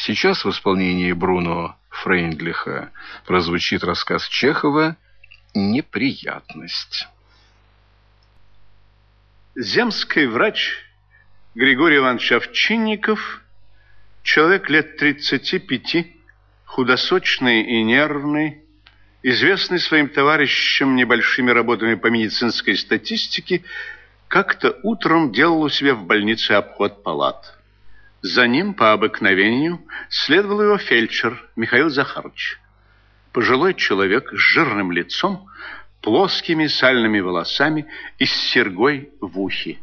Сейчас в исполнении Бруно Фрейндлиха прозвучит рассказ Чехова «Неприятность». Земский врач Григорий Иванович Овчинников, человек лет 35, худосочный и нервный, известный своим товарищам небольшими работами по медицинской статистике, как-то утром делал у себя в больнице обход палат. За ним, по обыкновению, следовал его фельдшер Михаил Захарович. Пожилой человек с жирным лицом, плоскими сальными волосами и с серьгой в ухе.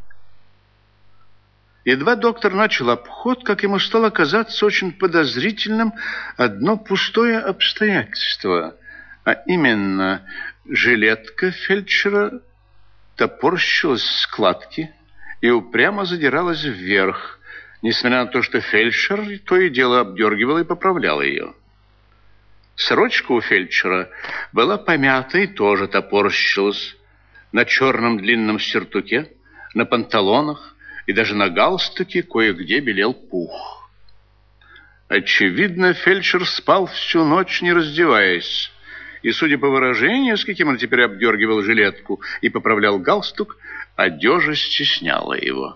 Едва доктор начал обход, как ему стало казаться очень подозрительным одно пустое обстоятельство, а именно жилетка фельдшера топорщилась в складки и упрямо задиралась вверх, несмотря на то, что фельдшер то и дело обдергивал и поправлял ее. Сорочка у фельдшера была помята и тоже топорщилась. На черном длинном сюртуке, на панталонах и даже на галстуке кое-где белел пух. Очевидно, фельдшер спал всю ночь, не раздеваясь, и, судя по выражению, с каким он теперь обдергивал жилетку и поправлял галстук, одежа стесняла его.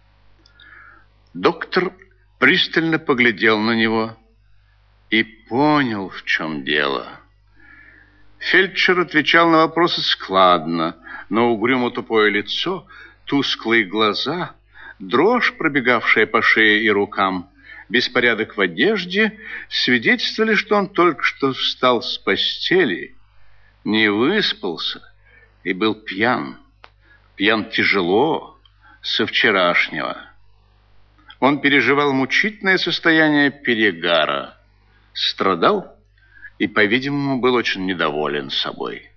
Доктор пристально поглядел на него и понял, в чем дело. Фельдшер отвечал на вопросы складно, но угрюмо-тупое лицо, тусклые глаза, дрожь, пробегавшая по шее и рукам, беспорядок в одежде свидетельствовали, что он только что встал с постели, не выспался и был пьян. Пьян тяжело, со вчерашнего. Он переживал мучительное состояние перегара, страдал и, по-видимому, был очень недоволен собой.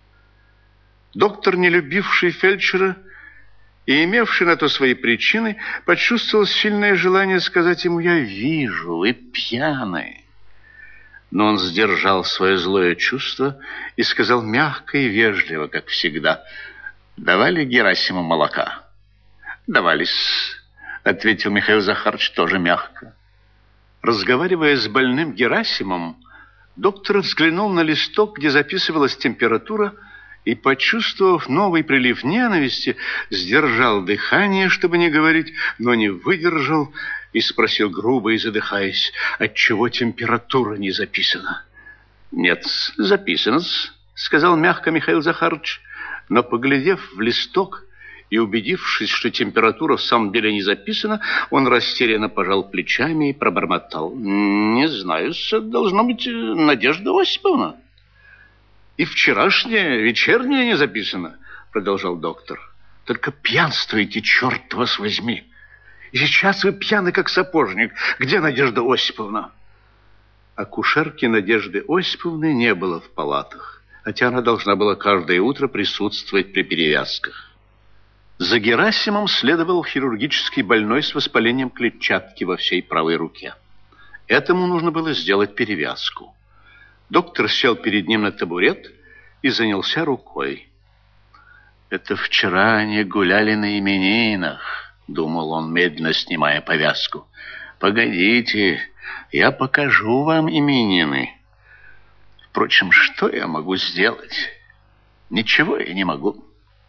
Доктор, не любивший фельдшера и имевший на то свои причины, почувствовал сильное желание сказать ему: «Я вижу, вы пьяный». Но он сдержал свое злое чувство и сказал мягко и вежливо, как всегда: «Давали Герасиму молока?» «Давались», — ответил Михаил Захарович тоже мягко. Разговаривая с больным Герасимом, доктор взглянул на листок, где записывалась температура, и, почувствовав новый прилив ненависти, сдержал дыхание, чтобы не говорить, но не выдержал и спросил грубо и задыхаясь: «Отчего температура не записана?» «Нет, записана», — сказал мягко Михаил Захарович, но, поглядев в листок и убедившись, что температура в самом деле не записана, он растерянно пожал плечами и пробормотал: «Не знаю, должно быть Надежда Осиповна». «И вчерашняя, вечерняя не записана», — продолжал доктор. «Только пьянствуете, черт вас возьми. И сейчас вы пьяны, как сапожник. Где Надежда Осиповна?» Акушерки Надежды Осиповны не было в палатах, хотя она должна была каждое утро присутствовать при перевязках. За Герасимом следовал хирургический больной с воспалением клетчатки во всей правой руке. Этому нужно было сделать перевязку. Доктор сел перед ним на табурет и занялся рукой. «Это вчера они гуляли на именинах», — думал он, медленно снимая повязку. «Погодите, я покажу вам именины. Впрочем, что я могу сделать? Ничего я не могу».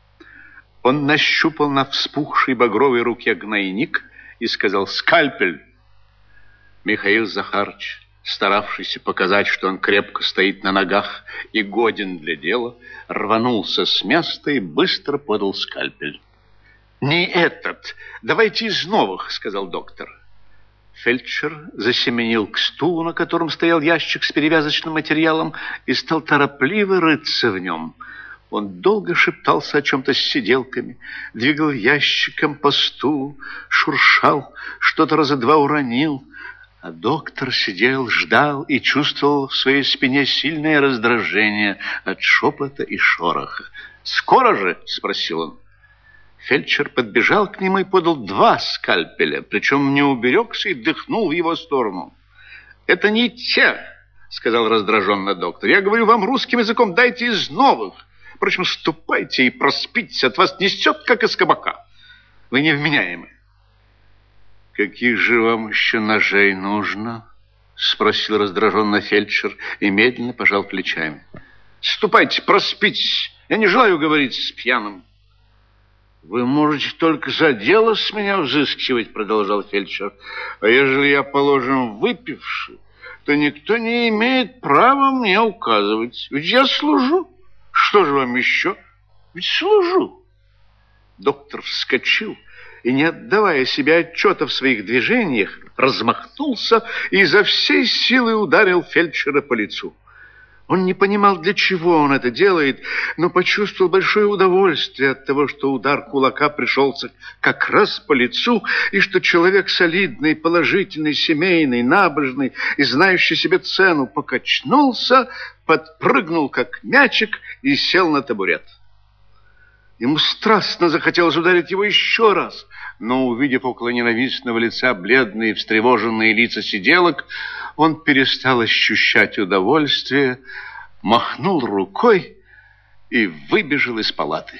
Он нащупал на вспухшей багровой руке гнойник и сказал: «Скальпель!» Михаил Захарович, старавшийся показать, что он крепко стоит на ногах и годен для дела, рванулся с места и быстро подал скальпель. «Не этот, давайте из новых», — сказал доктор. Фельдшер засеменил к стулу, на котором стоял ящик с перевязочным материалом, и стал торопливо рыться в нем. Он долго шептался о чем-то с сиделками, двигал ящиком по стулу, шуршал, что-то раза два уронил. А доктор сидел, ждал и чувствовал в своей спине сильное раздражение от шепота и шороха. «Скоро же?» — спросил он. Фельдшер подбежал к нему и подал 2 скальпеля, причем не уберегся и дыхнул в его сторону. «Это не те», — сказал раздраженно доктор. «Я говорю вам русским языком, дайте из новых. Впрочем, ступайте и проспитесь, от вас несет, как из кабака. Вы невменяемы». «Каких же вам еще ножей нужно?» Спросил раздраженно фельдшер и медленно пожал плечами. Ступайте, проспитесь. Я не желаю говорить с пьяным. Вы можете только за дело с меня взыскивать, продолжал фельдшер. А ежели я, положим, выпивший, то никто не имеет права мне указывать. Ведь я служу. Что же вам еще? Ведь служу. Доктор вскочил и, не отдавая себе отчета в своих движениях, размахнулся и изо всей силы ударил фельдшера по лицу. Он не понимал, для чего он это делает, но почувствовал большое удовольствие от того, что удар кулака пришелся как раз по лицу, и что человек солидный, положительный, семейный, набожный и знающий себе цену покачнулся, подпрыгнул как мячик и сел на табурет. Ему страстно захотелось ударить его еще раз, но, увидев около ненавистного лица бледные, встревоженные лица сиделок, он перестал ощущать удовольствие, махнул рукой и выбежал из палаты.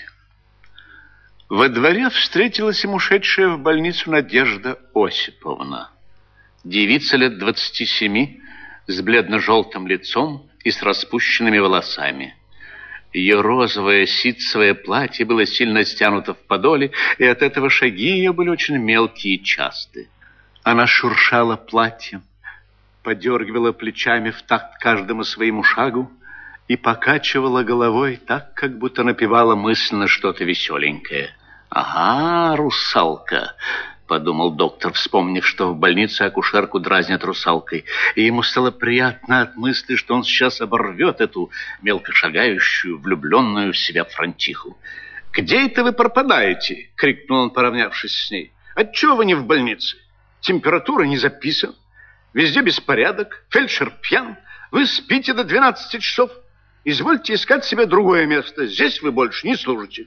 Во дворе встретилась ему шедшая в больницу Надежда Осиповна. Девица лет 27, с бледно-желтым лицом и с распущенными волосами. Ее розовое ситцевое платье было сильно стянуто в подоле, и от этого шаги ее были очень мелкие и частые. Она шуршала платьем, подергивала плечами в такт каждому своему шагу и покачивала головой так, как будто напевала мысленно что-то веселенькое. «Ага, русалка», — подумал доктор, вспомнив, что в больнице акушерку дразнят русалкой, и ему стало приятно от мысли, что он сейчас оборвет эту мелкошагающую, влюбленную в себя франтиху. «Где это вы пропадаете?» — крикнул он, поравнявшись с ней. «Отчего вы не в больнице? Температура не записана, везде беспорядок, фельдшер пьян, вы спите до 12 часов. Извольте искать себе другое место, здесь вы больше не служите».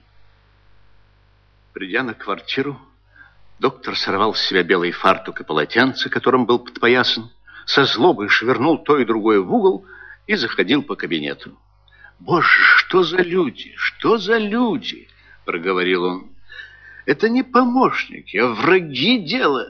Придя на квартиру, доктор сорвал с себя белый фартук и полотенце, которым был подпоясан, со злобой швырнул то и другое в угол и заходил по кабинету. «Боже, что за люди, что за люди!» — проговорил он. «Это не помощники, а враги дела.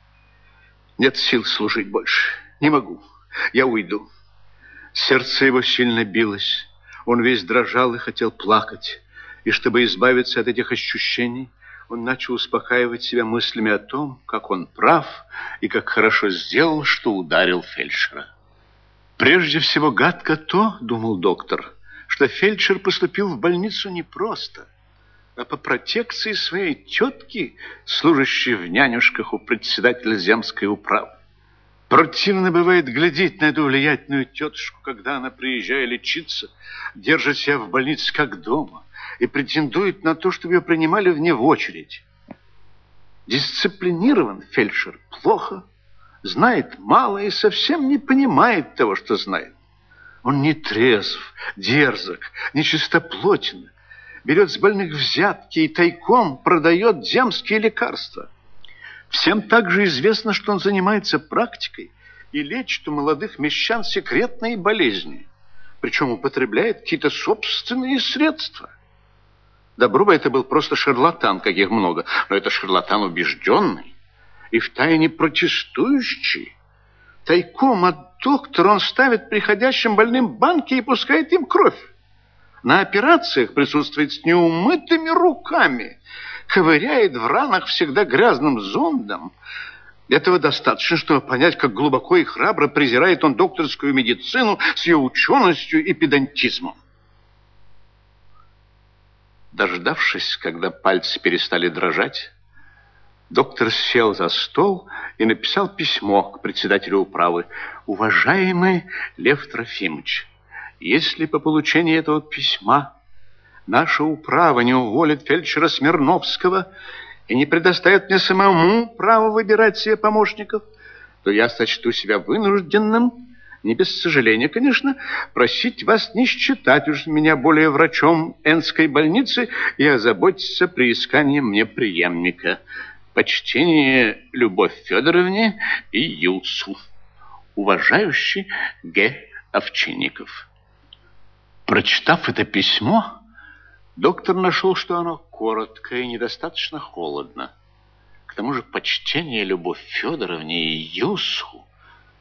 Нет сил служить больше, не могу, я уйду». Сердце его сильно билось, он весь дрожал и хотел плакать, и чтобы избавиться от этих ощущений, он начал успокаивать себя мыслями о том, как он прав и как хорошо сделал, что ударил фельдшера. Прежде всего гадко то, думал доктор, что фельдшер поступил в больницу не просто, а по протекции своей тетки, служащей в нянюшках у председателя земской управы. Противно бывает глядеть на эту влиятельную тетушку, когда она, приезжая лечиться, держит себя в больнице как дома и претендует на то, чтобы ее принимали вне в очередь. Дисциплинирован фельдшер плохо, знает мало и совсем не понимает того, что знает. Он не трезв, дерзок, нечистоплотен, берет с больных взятки и тайком продает земские лекарства. Всем также известно, что он занимается практикой и лечит у молодых мещан секретные болезни, причем употребляет какие-то собственные средства. Добро бы это был просто шарлатан, каких много, но это шарлатан убежденный и втайне протестующий. Тайком от доктора он ставит приходящим больным банки и пускает им кровь. На операциях присутствует с неумытыми руками, ковыряет в ранах всегда грязным зондом. Этого достаточно, чтобы понять, как глубоко и храбро презирает он докторскую медицину с ее ученостью и педантизмом. Дождавшись, когда пальцы перестали дрожать, доктор сел за стол и написал письмо к председателю управы. «Уважаемый Лев Трофимович, если по получении этого письма наша управа не уволит фельдшера Смирновского и не предоставит мне самому право выбирать себе помощников, то я сочту себя вынужденным, не без сожаления, конечно, просить вас не считать уж меня более врачом Энской больницы и озаботиться приисканием мне преемника. Почтение Любовь Федоровне и Юцу. Уважающий Г. Овчинников». Прочитав это письмо, доктор нашел, что оно коротко и недостаточно холодно. К тому же почтение Любовь Федоровне и Юсу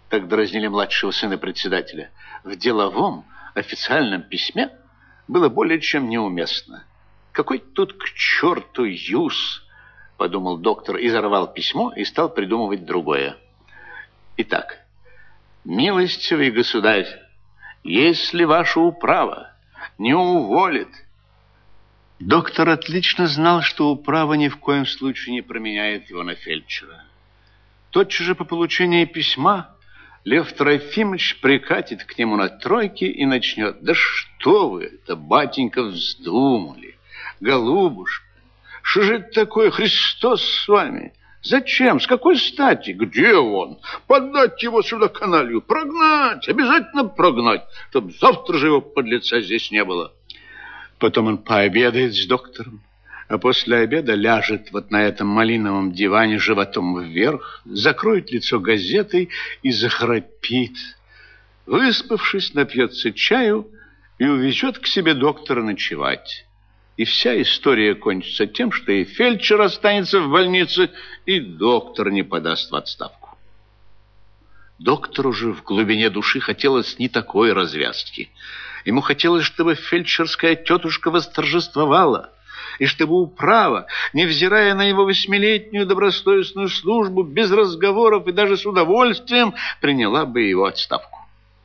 так дразнили младшего сына председателя, в деловом официальном письме было более чем неуместно. Какой тут к черту юз, подумал доктор, изорвал письмо и стал придумывать другое. Итак, милостивый государь, если ваша управа не уволит... Доктор отлично знал, что управа ни в коем случае не променяет его на фельдшера. Тотчас же по получении письма Лев Трофимович прикатит к нему на тройке и начнет: «Да что вы это, батенька, вздумали? Голубушка, что же это такое, Христос с вами? Зачем? С какой стати? Где он? Подать его сюда каналью, прогнать, обязательно прогнать, чтобы завтра же его подлеца здесь не было». Потом он пообедает с доктором, а после обеда ляжет вот на этом малиновом диване животом вверх, закроет лицо газетой и захрапит. Выспавшись, напьется чаю и увезет к себе доктора ночевать. И вся история кончится тем, что и фельдшер останется в больнице, и доктор не подаст в отставку. Доктору же в глубине души хотелось не такой развязки. Ему хотелось, чтобы фельдшерская тетушка восторжествовала, и чтобы управа, невзирая на его 8-летнюю добросовестную службу, без разговоров и даже с удовольствием приняла бы его отставку.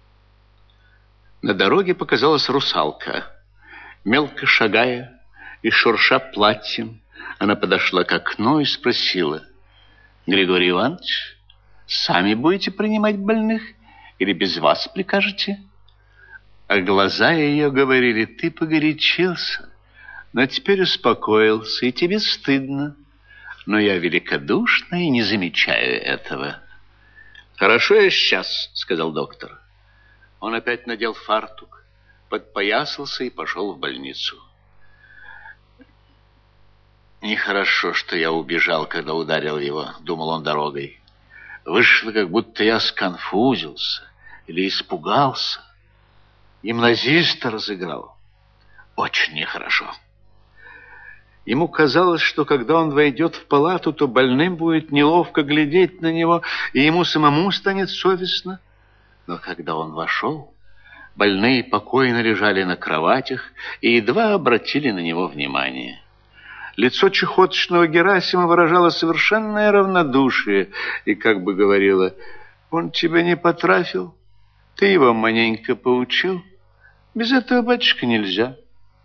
На дороге показалась русалка. Мелко шагая и шурша платьем, она подошла к окну и спросила: «Григорий Иванович, сами будете принимать больных или без вас прикажете?» А глаза ее говорили: «Ты погорячился, но теперь успокоился, и тебе стыдно. Но я великодушна и не замечаю этого». «Хорошо, я сейчас», — сказал доктор. Он опять надел фартук, подпоясался и пошел в больницу. «Нехорошо, что я убежал, когда ударил его», — думал он дорогой. «Вышло, как будто я сконфузился или испугался. Гимназиста разыграл. Очень нехорошо». Ему казалось, что когда он войдет в палату, то больным будет неловко глядеть на него, и ему самому станет совестно. Но когда он вошел, больные покойно лежали на кроватях и едва обратили на него внимание. Лицо чехоточного Герасима выражало совершенное равнодушие и как бы говорило: «Он тебя не потрафил, ты его маленько поучил. Без этого, батюшка, нельзя».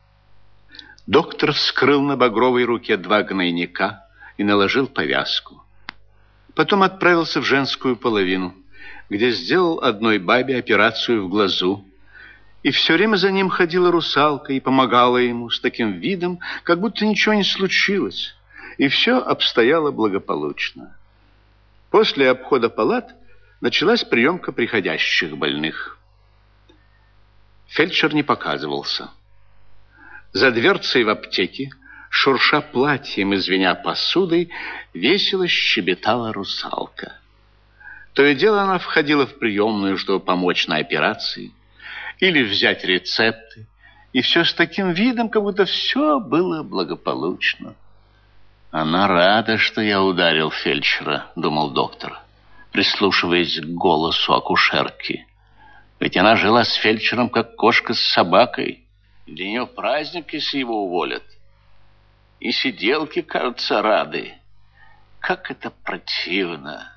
Доктор вскрыл на багровой руке 2 гнойника и наложил повязку. Потом отправился в женскую половину, где сделал одной бабе операцию в глазу. И все время за ним ходила русалка и помогала ему с таким видом, как будто ничего не случилось, и все обстояло благополучно. После обхода палат началась приемка приходящих больных. Фельдшер не показывался. За дверцей в аптеке, шурша платьем и звеня посудой, весело щебетала русалка. То и дело она входила в приемную, чтобы помочь на операции или взять рецепты, и все с таким видом, как будто все было благополучно. «Она рада, что я ударил фельдшера», — думал доктор, прислушиваясь к голосу акушерки. «Ведь она жила с фельдшером, как кошка с собакой. Для нее праздник, если его уволят. И сиделки, кажется, рады. Как это противно!»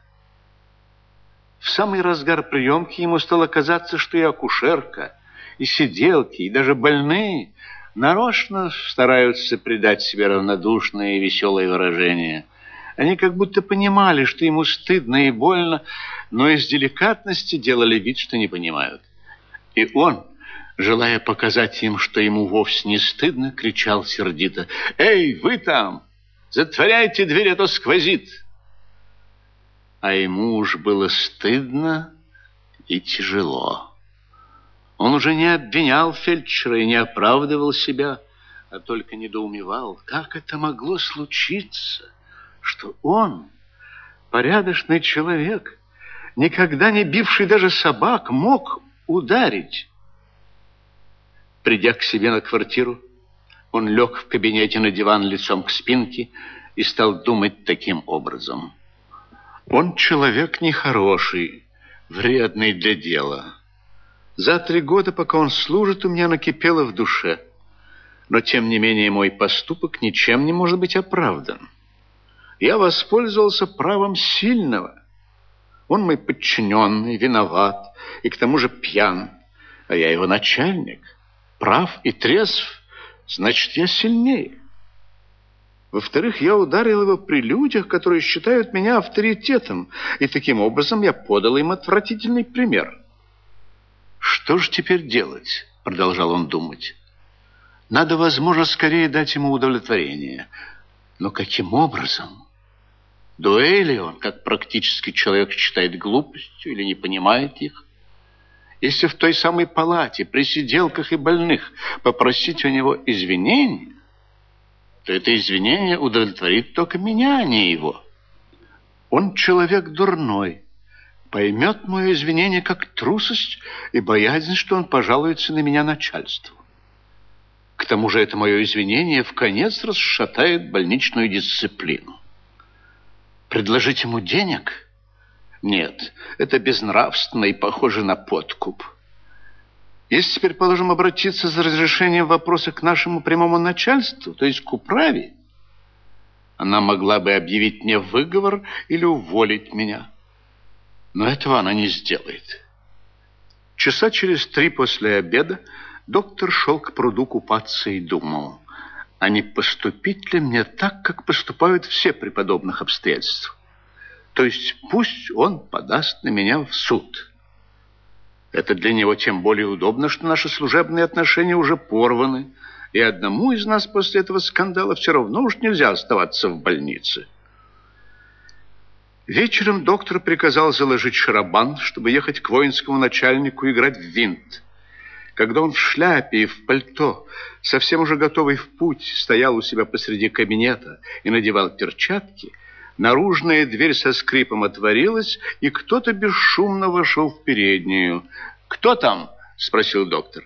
В самый разгар приемки ему стало казаться, что и акушерка, и сиделки, и даже больные нарочно стараются придать себе равнодушное и веселое выражение. Они как будто понимали, что ему стыдно и больно, но из деликатности делали вид, что не понимают. И он, желая показать им, что ему вовсе не стыдно, кричал сердито: «Эй, вы там! Затворяйте дверь, а то сквозит!» А ему уж было стыдно и тяжело. Он уже не обвинял фельдшера и не оправдывал себя, а только недоумевал, как это могло случиться, что он, порядочный человек, никогда не бивший даже собак, мог ударить. Придя к себе на квартиру, он лег в кабинете на диван лицом к спинке и стал думать таким образом: он человек нехороший, вредный для дела. За 3 года, пока он служит, у меня накипело в душе. Но, тем не менее, мой поступок ничем не может быть оправдан. Я воспользовался правом сильного. Он мой подчиненный, виноват и к тому же пьян. А я его начальник, прав и трезв, значит, я сильнее. Во-вторых, я ударил его при людях, которые считают меня авторитетом, и таким образом я подал им отвратительный пример. «Что же теперь делать?» — продолжал он думать. «Надо, возможно, скорее дать ему удовлетворение. Но каким образом? Дуэли он, как практический человек, считает глупостью или не понимает их. Если в той самой палате, при сиделках и больных попросить у него извинения, то это извинение удовлетворит только меня, а не его. Он человек дурной, поймет мое извинение как трусость и боязнь, что он пожалуется на меня начальству. К тому же это мое извинение вконец расшатает больничную дисциплину. Предложить ему денег? Нет, это безнравственно и похоже на подкуп. Если теперь, положим, обратиться за разрешением вопроса к нашему прямому начальству, то есть к управе, она могла бы объявить мне выговор или уволить меня. Но этого она не сделает. Часа через 3 после обеда доктор шел к пруду купаться и думал, а не поступить ли мне так, как поступают все при подобных обстоятельствах? То есть пусть он подаст на меня в суд. Это для него тем более удобно, что наши служебные отношения уже порваны, и одному из нас после этого скандала все равно уж нельзя оставаться в больнице. Вечером доктор приказал заложить шарабан, чтобы ехать к воинскому начальнику играть в винт. Когда он в шляпе и в пальто, совсем уже готовый в путь, стоял у себя посреди кабинета и надевал перчатки, наружная дверь со скрипом отворилась, и кто-то бесшумно вошел в переднюю. «Кто там?» — спросил доктор.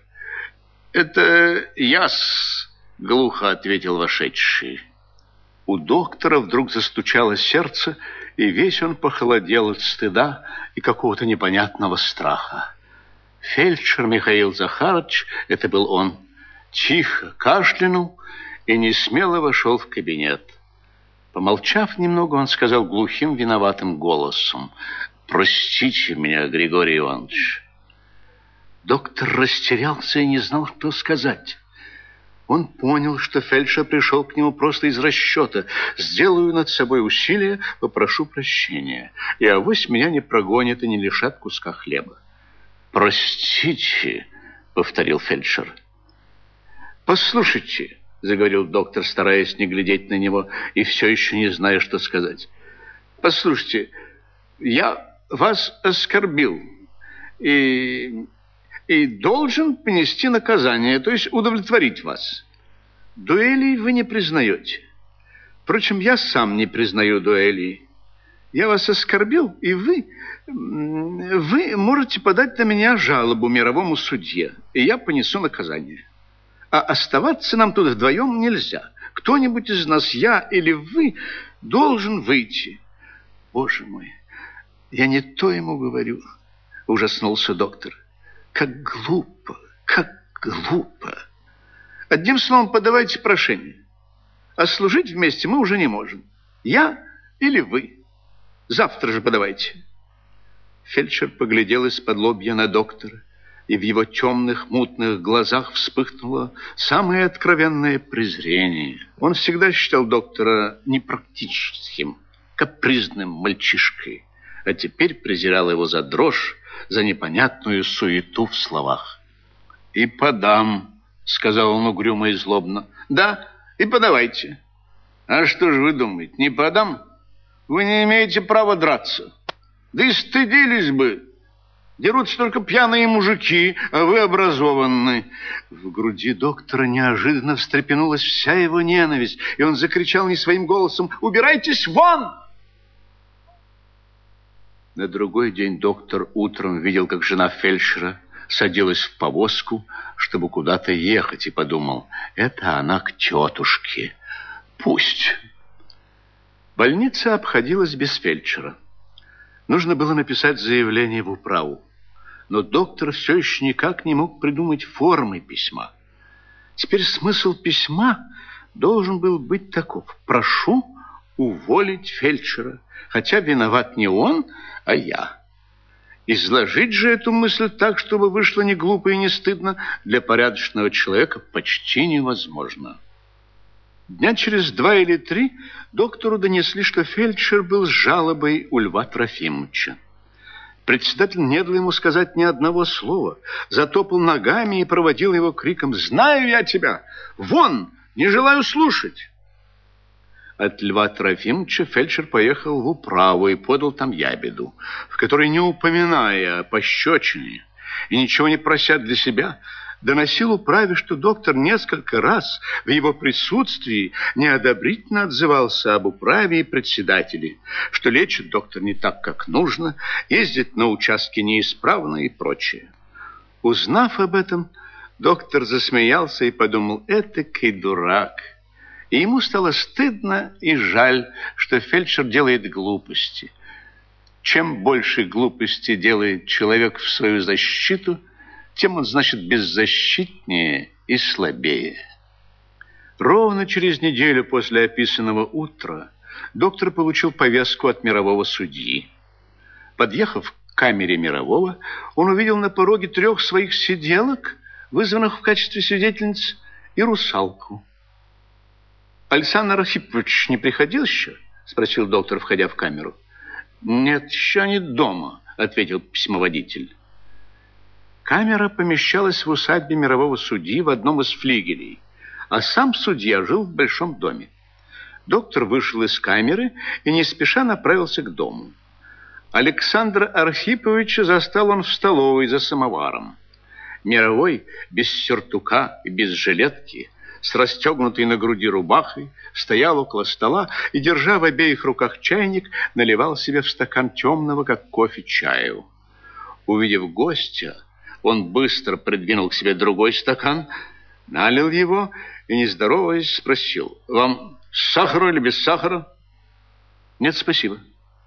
«Это я-с», — глухо ответил вошедший. У доктора вдруг застучало сердце, и весь он похолодел от стыда и какого-то непонятного страха. Фельдшер Михаил Захарович, это был он, тихо кашлянул и несмело вошел в кабинет. Помолчав немного, он сказал глухим, виноватым голосом: «Простите меня, Григорий Иванович». Доктор растерялся и не знал, что сказать. Он понял, что фельдшер пришел к нему просто из расчета. «Сделаю над собой усилие, попрошу прощения, и авось меня не прогонят и не лишат куска хлеба». «Простите», — повторил фельдшер. «Послушайте», — заговорил доктор, стараясь не глядеть на него и все еще не зная, что сказать. «Послушайте, я вас оскорбил и должен понести наказание, то есть удовлетворить вас. Дуэлей вы не признаете. Впрочем, я сам не признаю дуэлей. Я вас оскорбил, и вы можете подать на меня жалобу мировому судье, и я понесу наказание. А оставаться нам тут вдвоем нельзя. Кто-нибудь из нас, я или вы, должен выйти». «Боже мой, я не то ему говорю», — ужаснулся доктор. «Как глупо, как глупо. Одним словом, подавайте прошение. А служить вместе мы уже не можем. Я или вы. Завтра же подавайте». Фельдшер поглядел из-под лобья на доктора, и в его темных, мутных глазах вспыхнуло самое откровенное презрение. Он всегда считал доктора непрактическим, капризным мальчишкой, а теперь презирал его за дрожь, за непонятную суету в словах. «И подам», — сказал он угрюмо и злобно. «Да, и подавайте. А что же вы думаете, не подам? Вы не имеете права драться. Да и стыдились бы. Дерутся только пьяные мужики, а вы образованны». В груди доктора неожиданно встрепенулась вся его ненависть, и он закричал не своим голосом: «Убирайтесь вон!» На другой день доктор утром видел, как жена фельдшера садилась в повозку, чтобы куда-то ехать, и подумал: это она к тетушке. Пусть. Больница обходилась без фельдшера. Нужно было написать заявление в управу, но доктор все еще никак не мог придумать формы письма. Теперь смысл письма должен был быть таков: прошу уволить фельдшера, хотя виноват не он, а я. Изложить же эту мысль так, чтобы вышло не глупо и не стыдно, для порядочного человека почти невозможно. Дня через 2 или 3 доктору донесли, что фельдшер был с жалобой у Льва Трофимовича. Председатель не дал ему сказать ни одного слова, затопал ногами и проводил его криком: «Знаю я тебя! Вон! Не желаю слушать!» От Льва Трофимовича фельдшер поехал в управу и подал там ябеду, в которой, не упоминая о пощечине и ничего не прося для себя, доносил управе, что доктор несколько раз в его присутствии неодобрительно отзывался об управе и председателе, что лечит доктор не так, как нужно, ездит на участке неисправно и прочее. Узнав об этом, доктор засмеялся и подумал: этакий дурак. И ему стало стыдно и жаль, что фельдшер делает глупости. Чем больше глупости делает человек в свою защиту, тем он, значит, беззащитнее и слабее. Ровно через неделю после описанного утра доктор получил повестку от мирового судьи. Подъехав к камере мирового, он увидел на пороге 3 своих сиделок, вызванных в качестве свидетельниц, и русалку. «Александр Архипович не приходил еще?» — спросил доктор, входя в камеру. «Нет, еще они дома», — ответил письмоводитель. Камера помещалась в усадьбе мирового судьи в одном из флигелей, а сам судья жил в большом доме. Доктор вышел из камеры и не спеша направился к дому. Александра Архиповича застал он в столовой за самоваром. Мировой, без сюртука и без жилетки, с расстегнутой на груди рубахой, стоял около стола и, держа в обеих руках чайник, наливал себе в стакан темного, как кофе, чаю. Увидев гостя, он быстро придвинул к себе другой стакан, налил его и, не здороваясь, спросил: «Вам с сахаром или без сахара?» «Нет, спасибо».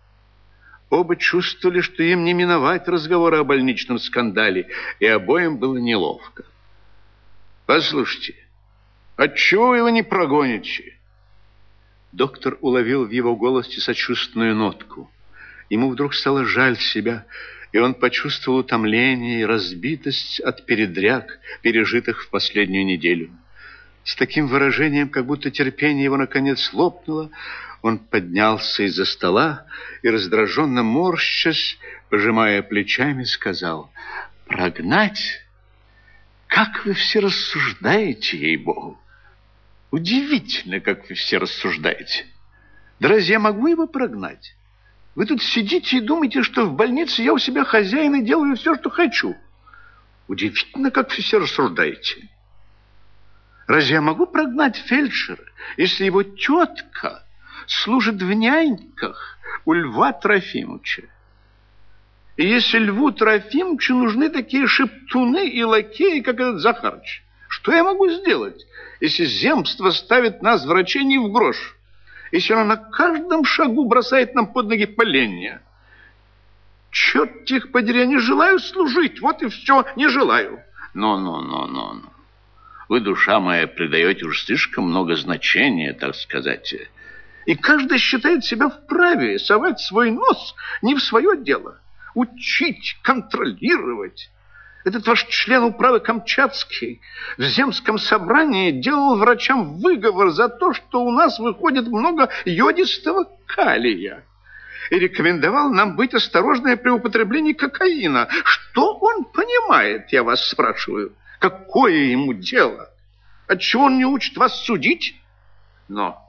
Оба чувствовали, что им не миновать разговора о больничном скандале, и обоим было неловко. «Послушайте, отчего вы его не прогоните?» Доктор уловил в его голосе сочувственную нотку. Ему вдруг стало жаль себя, и он почувствовал утомление и разбитость от передряг, пережитых в последнюю неделю. С таким выражением, как будто терпение его наконец лопнуло, он поднялся из-за стола и, раздраженно морщась, пожимая плечами, сказал: «Прогнать? Как вы все рассуждаете, ей-богу! Удивительно, как вы все рассуждаете. Да разве я могу его прогнать? Вы тут сидите и думаете, что в больнице я у себя хозяин и делаю все, что хочу. Удивительно, как вы все рассуждаете. Разве я могу прогнать фельдшера, если его тетка служит в няньках у Льва Трофимовича? И если Льву Трофимовичу нужны такие шептуны и лакеи, как этот Захарыч, что я могу сделать, если земство ставит нас, врачей, не в грош? Если она на каждом шагу бросает нам под ноги поленья? Черт их подери, я не желаю служить, вот и все, не желаю». «Но. Вы, душа моя, придаете уж слишком много значения, так сказать. И каждый считает себя вправе совать свой нос не в свое дело. Учить, контролировать. Этот ваш член управы Камчатский в земском собрании делал врачам выговор за то, что у нас выходит много йодистого калия. И рекомендовал нам быть осторожными при употреблении кокаина. Что он понимает, я вас спрашиваю? Какое ему дело? Отчего он не учит вас судить? Но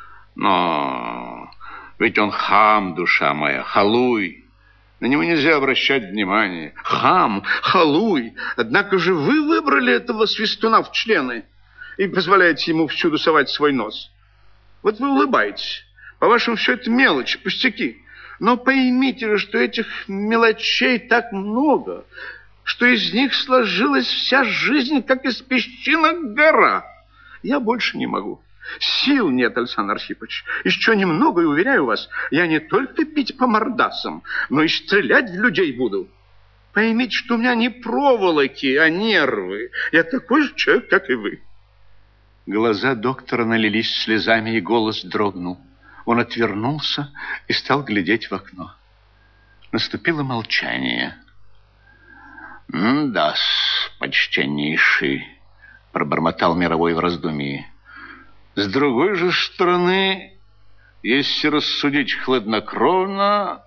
ведь он хам, душа моя, халуй. На него нельзя обращать внимание. Хам, халуй. Однако же вы выбрали этого свистуна в члены и позволяете ему всюду совать свой нос. Вот вы улыбаетесь. По-вашему, все это мелочи, пустяки. Но поймите же, что этих мелочей так много, что из них сложилась вся жизнь, как из песчинок гора. Я больше не могу. Сил нет, Александр Архипович. Еще немного, и, уверяю вас, я не только бить по мордасам, но и стрелять в людей буду. Поймите, что у меня не проволоки, а нервы. Я такой же человек, как и вы. Глаза доктора налились слезами, и голос дрогнул. Он отвернулся и стал глядеть в окно. Наступило молчание. «Да-с, почтеннейший», — пробормотал Мировой в раздумье. «С другой же стороны, если рассудить хладнокровно,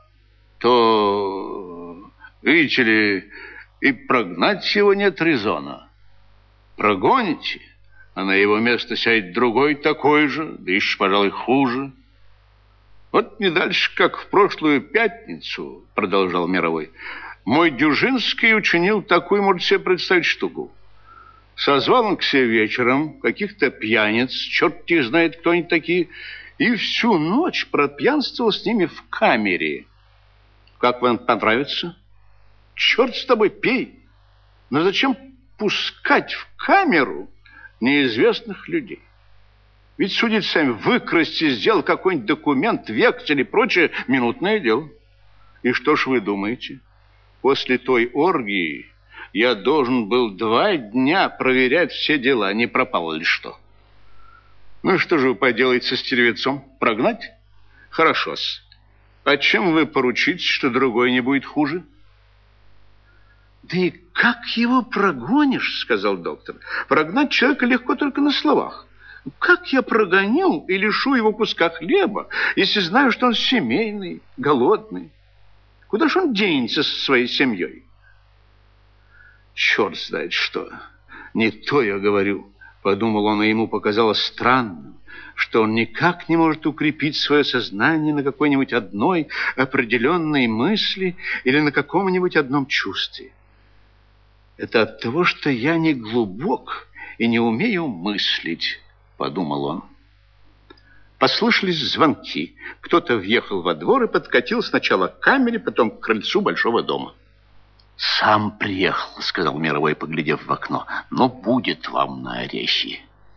то, видите ли, и прогнать его нет резона. Прогоните, а на его место сядет другой такой же, да еще, пожалуй, хуже». «Вот не дальше, как в прошлую пятницу, — продолжал Мировой, — мой Дюжинский учинил такую, можете себе представить, штуку. Созвал он к себе вечером каких-то пьяниц, черт их знает, кто они такие, и всю ночь пропьянствовал с ними в камере. Как вам понравится? Черт с тобой, пей. Но зачем пускать в камеру неизвестных людей? Ведь, судите сами, выкрасть и сделать какой-нибудь документ, вексель и прочее — минутное дело. И что ж вы думаете? После той оргии я должен был 2 дня проверять все дела, не пропало ли что. Ну и что же вы поделаете со стервецом? Прогнать? Хорошо-с. А чем вы поручитесь, что другой не будет хуже? Да и как его прогонишь, сказал доктор. Прогнать человека легко только на словах. Как я прогоню и лишу его куска хлеба, если знаю, что он семейный, голодный? Куда ж он денется со своей семьей? Черт знает что. Не то я говорю, подумал он, и ему показалось странным, что он никак не может укрепить свое сознание на какой-нибудь одной определенной мысли или на каком-нибудь одном чувстве. Это от того, что я не глубок и не умею мыслить, подумал он. Послышались звонки. Кто-то въехал во двор и подкатил сначала к камере, потом к крыльцу большого дома. «Сам приехал», — сказал Мировой, поглядев в окно. «Но будет вам на орехи».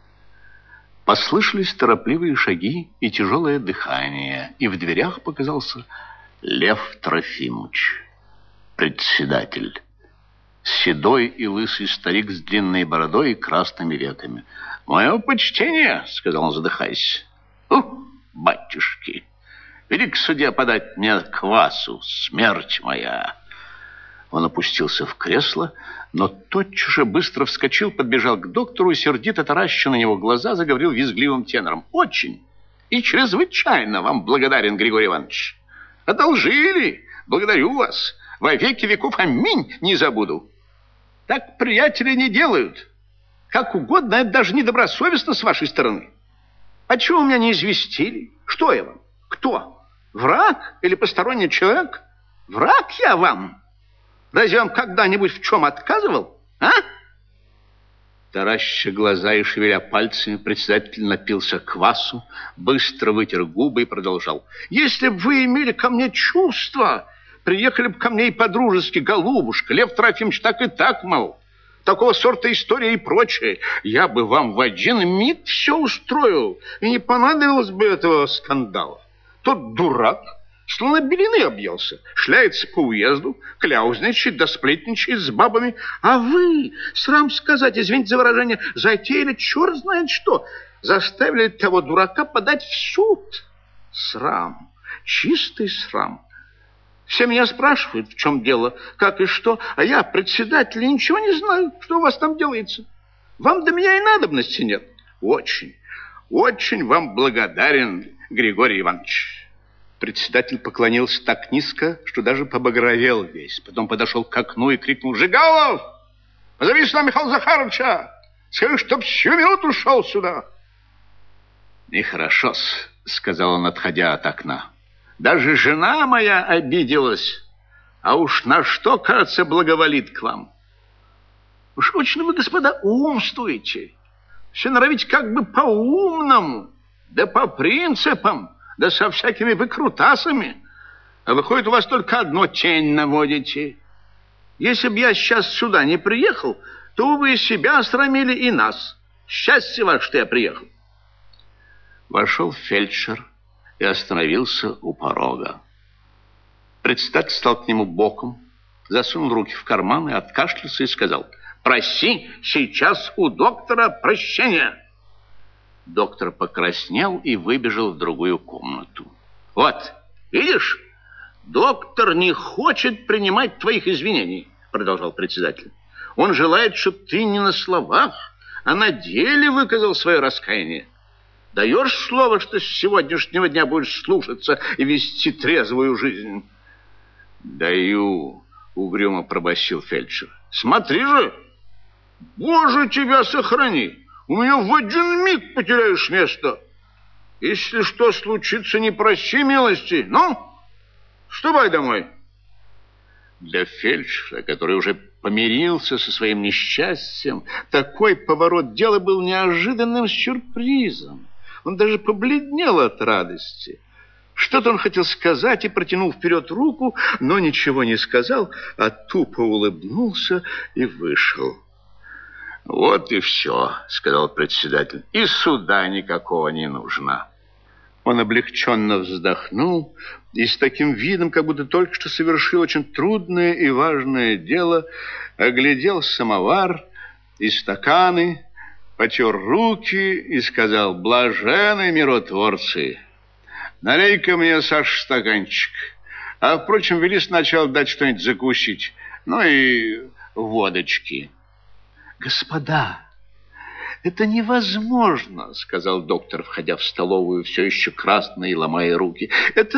Послышались торопливые шаги и тяжелое дыхание, и в дверях показался Лев Трофимович, председатель. Седой и лысый старик с длинной бородой и красными веками. «Мое почтение», — сказал он, задыхаясь. «Батюшки, вели к суде подать мне квасу, смерть моя». Он опустился в кресло, но тотчас же быстро вскочил, подбежал к доктору и, сердито тараща на него глаза, заговорил визгливым тенором. «Очень и чрезвычайно вам благодарен, Григорий Иванович. Одолжили, благодарю вас. Во веки веков, аминь, не забуду. Так приятели не делают. Как угодно, это даже недобросовестно с вашей стороны. А чего вы меня не известили? Что я вам? Кто? Враг или посторонний человек? Враг я вам? Разве я вам когда-нибудь в чем отказывал? А?» Тараща глаза и шевеля пальцами, председатель напился квасу, быстро вытер губы и продолжал. «Если бы вы имели ко мне чувства, приехали бы ко мне и по-дружески, голубушка, Лев Трофимович, так и так, мол. Такого сорта история и прочее. Я бы вам в один миг все устроил, и не понадобилось бы этого скандала. Тот дурак словно белины объелся, шляется по уезду, кляузничает да сплетничает с бабами. А вы, срам сказать, извините за выражение, затеяли черт знает что, заставили того дурака подать в суд. Срам, чистый срам. Все меня спрашивают, в чем дело, как и что, а я, председатель, ничего не знаю, что у вас там делается. Вам до меня и надобности нет. Очень, очень вам благодарен, Григорий Иванович». Председатель поклонился так низко, что даже побагровел весь. Потом подошел к окну и крикнул: «Жигалов, позови сюда Михаила Захаровича! Скажи, чтоб всю минуту шел сюда!» «Нехорошо-с», — сказал он, отходя от окна. «Даже жена моя обиделась, а уж на что, кажется, благоволит к вам. Уж очень вы, господа, умствуете. Все норовите как бы по-умному, да по принципам, да со всякими выкрутасами. А выходит, у вас только одно тень наводите. Если бы я сейчас сюда не приехал, то вы и себя осрамили, и нас. Счастье ваше, что я приехал». Вошел фельдшер и остановился у порога. Председатель стал к нему боком, засунул руки в карманы, откашлялся и сказал: «Проси сейчас у доктора прощения». Доктор покраснел и выбежал в другую комнату. «Вот, видишь, доктор не хочет принимать твоих извинений», продолжал председатель. «Он желает, чтобы ты не на словах, а на деле выказал свое раскаяние. Даешь слово, что с сегодняшнего дня будешь слушаться и вести трезвую жизнь?» «Даю», — угрюмо пробасил фельдшер. «Смотри же! Боже, тебя сохрани! У меня в один миг потеряешь место. Если что случится, не проси милости. Ну, ступай домой». Для фельдшера, который уже помирился со своим несчастьем, такой поворот дела был неожиданным сюрпризом. Он даже побледнел от радости. Что-то он хотел сказать и протянул вперед руку, но ничего не сказал, а тупо улыбнулся и вышел. «Вот и все», — сказал председатель, — «и суда никакого не нужно». Он облегченно вздохнул и с таким видом, как будто только что совершил очень трудное и важное дело, оглядел самовар и стаканы, потер руки и сказал: «Блаженны миротворцы! Налей-ка мне, Саш, стаканчик. А, впрочем, вели сначала дать что-нибудь закусить, ну и водочки». «Господа, это невозможно», — сказал доктор, входя в столовую, все еще красный и ломая руки.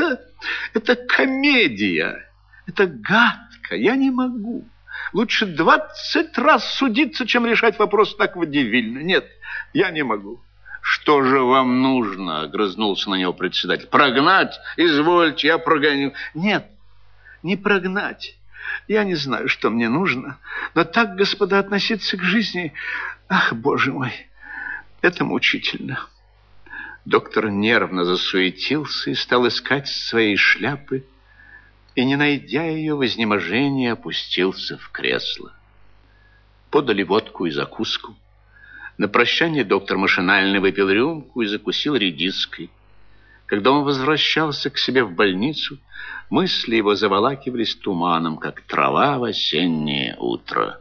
Это комедия, это гадко, я не могу. Лучше 20 раз судиться, чем решать вопрос так водевильно. Нет, я не могу». «Что же вам нужно?» — огрызнулся на него председатель. «Прогнать? Извольте, я прогоню». «Нет, не прогнать. Я не знаю, что мне нужно, но так, господа, относиться к жизни... Ах, боже мой, это мучительно». Доктор нервно засуетился и стал искать своей шляпы, и, не найдя ее, в изнеможении опустился в кресло. Подали водку и закуску. На прощание доктор машинально выпил рюмку и закусил редиской. Когда он возвращался к себе в больницу, мысли его заволакивались туманом, как трава в осеннее утро.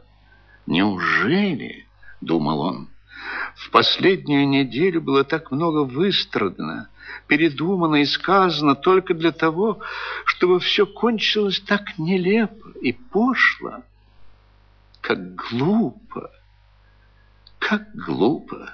«Неужели, — думал он, — в последнюю неделю было так много выстрадано, передумано и сказано только для того, чтобы все кончилось так нелепо и пошло? Как глупо! Как глупо!»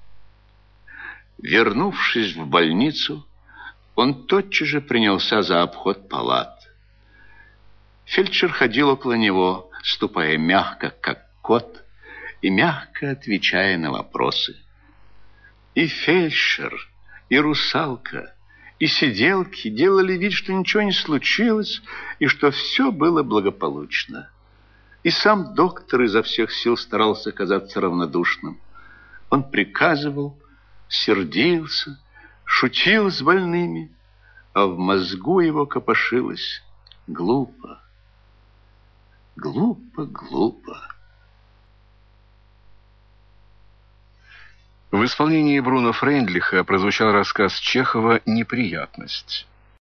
Вернувшись в больницу, он тотчас же принялся за обход палат. Фельдшер ходил около него, ступая мягко, как кот, и мягко отвечая на вопросы. И фельдшер, и русалка, и сиделки делали вид, что ничего не случилось, и что все было благополучно. И сам доктор изо всех сил старался казаться равнодушным. Он приказывал, сердился, шутил с больными, а в мозгу его копошилось: глупо, глупо, глупо. В исполнении Бруно Фрейндлиха прозвучал рассказ Чехова «Неприятность».